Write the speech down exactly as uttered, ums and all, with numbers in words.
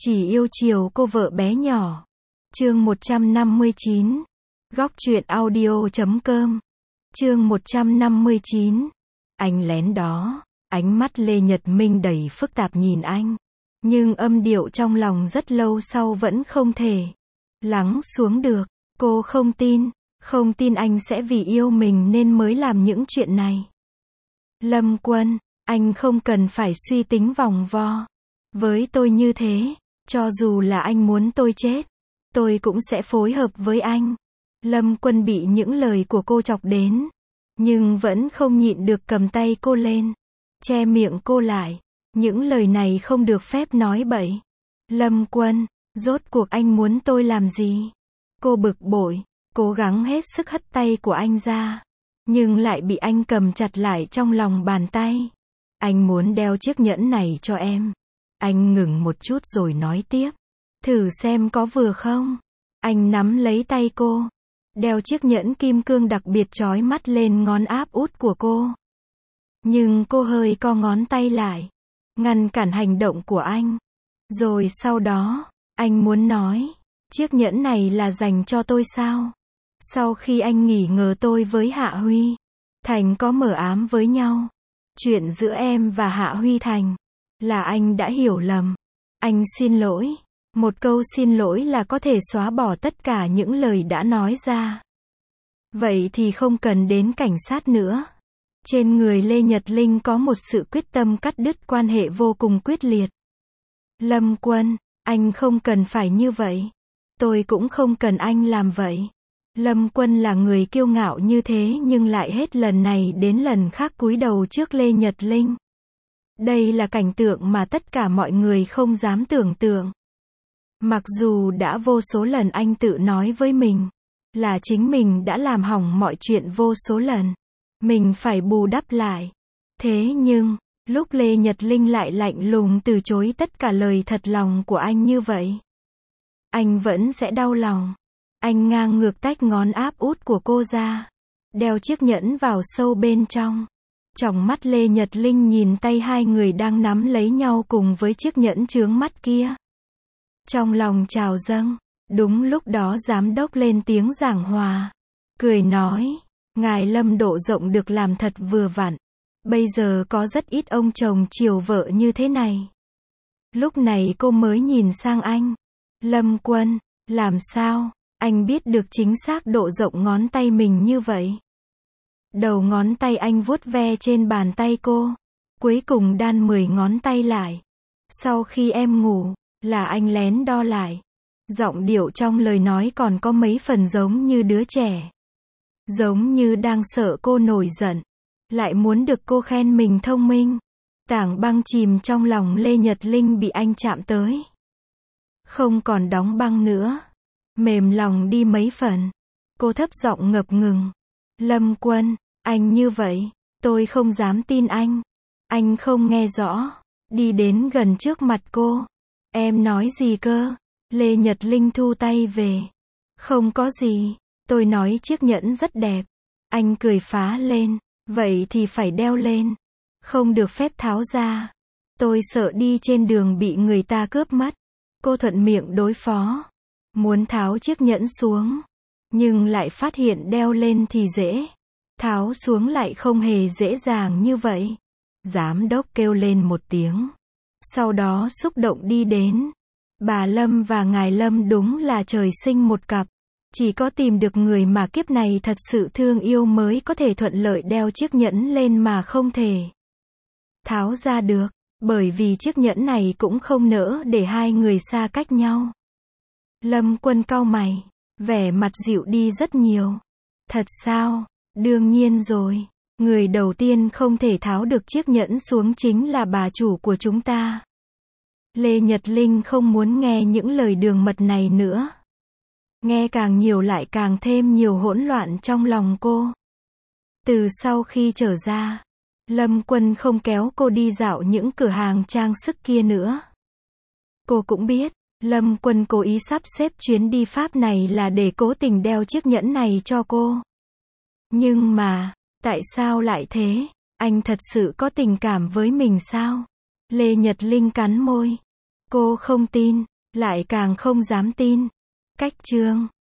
Chỉ yêu chiều cô vợ bé nhỏ. Chương một trăm năm mươi chín. Góc truyện audio chấm com. Chương một trăm năm mươi chín. Anh lén đó. Ánh mắt Lê Nhật Minh đầy phức tạp nhìn anh. Nhưng âm điệu trong lòng rất lâu sau vẫn không thể lắng xuống được. Cô không tin, không tin anh sẽ vì yêu mình nên mới làm những chuyện này. Lâm Quân, anh không cần phải suy tính vòng vo với tôi như thế. Cho dù là anh muốn tôi chết, tôi cũng sẽ phối hợp với anh. Lâm Quân bị những lời của cô chọc đến, nhưng vẫn không nhịn được cầm tay cô lên, che miệng cô lại. Những lời này không được phép nói bậy. Lâm Quân, rốt cuộc anh muốn tôi làm gì? Cô bực bội, cố gắng hết sức hất tay của anh ra, nhưng lại bị anh cầm chặt lại trong lòng bàn tay. Anh muốn đeo chiếc nhẫn này cho em. Anh ngừng một chút rồi nói tiếp. Thử xem có vừa không? Anh nắm lấy tay cô, đeo chiếc nhẫn kim cương đặc biệt chói mắt lên ngón áp út của cô. Nhưng cô hơi co ngón tay lại, ngăn cản hành động của anh. Rồi sau đó, anh muốn nói, chiếc nhẫn này là dành cho tôi sao? Sau khi anh nghỉ ngờ tôi với Hạ Huy Thành có mờ ám với nhau, chuyện giữa em và Hạ Huy Thành là anh đã hiểu lầm. Anh xin lỗi. Một câu xin lỗi là có thể xóa bỏ tất cả những lời đã nói ra. Vậy thì không cần đến cảnh sát nữa. Trên người Lê Nhật Linh có một sự quyết tâm cắt đứt quan hệ vô cùng quyết liệt. Lâm Quân, anh không cần phải như vậy. Tôi cũng không cần anh làm vậy. Lâm Quân là người kiêu ngạo như thế nhưng lại hết lần này đến lần khác cúi đầu trước Lê Nhật Linh. Đây là cảnh tượng mà tất cả mọi người không dám tưởng tượng. Mặc dù đã vô số lần anh tự nói với mình là chính mình đã làm hỏng mọi chuyện vô số lần, mình phải bù đắp lại. Thế nhưng, lúc Lê Nhật Linh lại lạnh lùng từ chối tất cả lời thật lòng của anh như vậy, anh vẫn sẽ đau lòng. Anh ngang ngược tách ngón áp út của cô ra, đeo chiếc nhẫn vào sâu bên trong. Tròng mắt Lê Nhật Linh nhìn tay hai người đang nắm lấy nhau cùng với chiếc nhẫn chướng mắt kia. Trong lòng trào dâng. Đúng lúc đó giám đốc lên tiếng giảng hòa, cười nói, ngài Lâm độ rộng được làm thật vừa vặn. Bây giờ có rất ít ông chồng chiều vợ như thế này. Lúc này cô mới nhìn sang anh. Lâm Quân, làm sao, anh biết được chính xác độ rộng ngón tay mình như vậy? Đầu ngón tay anh vuốt ve trên bàn tay cô, cuối cùng đan mười ngón tay lại. Sau khi em ngủ, là anh lén đo lại. Giọng điệu trong lời nói còn có mấy phần giống như đứa trẻ. Giống như đang sợ cô nổi giận, lại muốn được cô khen mình thông minh. Tảng băng chìm trong lòng Lê Nhật Linh bị anh chạm tới. Không còn đóng băng nữa. Mềm lòng đi mấy phần. Cô thấp giọng ngập ngừng. Lâm Quân, anh như vậy, tôi không dám tin anh. Anh không nghe rõ. Đi đến gần trước mặt cô. Em nói gì cơ? Lê Nhật Linh thu tay về. Không có gì, tôi nói chiếc nhẫn rất đẹp. Anh cười phá lên. Vậy thì phải đeo lên. Không được phép tháo ra. Tôi sợ đi trên đường bị người ta cướp mất. Cô thuận miệng đối phó. Muốn tháo chiếc nhẫn xuống, nhưng lại phát hiện đeo lên thì dễ. Tháo xuống lại không hề dễ dàng như vậy. Giám đốc kêu lên một tiếng. Sau đó xúc động đi đến. Bà Lâm và ngài Lâm đúng là trời sinh một cặp. Chỉ có tìm được người mà kiếp này thật sự thương yêu mới có thể thuận lợi đeo chiếc nhẫn lên mà không thể tháo ra được. Bởi vì chiếc nhẫn này cũng không nỡ để hai người xa cách nhau. Lâm Quân cau mày, vẻ mặt dịu đi rất nhiều. Thật sao? Đương nhiên rồi. Người đầu tiên không thể tháo được chiếc nhẫn xuống chính là bà chủ của chúng ta. Lê Nhật Linh không muốn nghe những lời đường mật này nữa. Nghe càng nhiều lại càng thêm nhiều hỗn loạn trong lòng cô. Từ sau khi trở ra, Lâm Quân không kéo cô đi dạo những cửa hàng trang sức kia nữa. Cô cũng biết, Lâm Quân cố ý sắp xếp chuyến đi Pháp này là để cố tình đeo chiếc nhẫn này cho cô. Nhưng mà, tại sao lại thế? Anh thật sự có tình cảm với mình sao? Lê Nhật Linh cắn môi. Cô không tin. lại càng không dám tin. Cách chương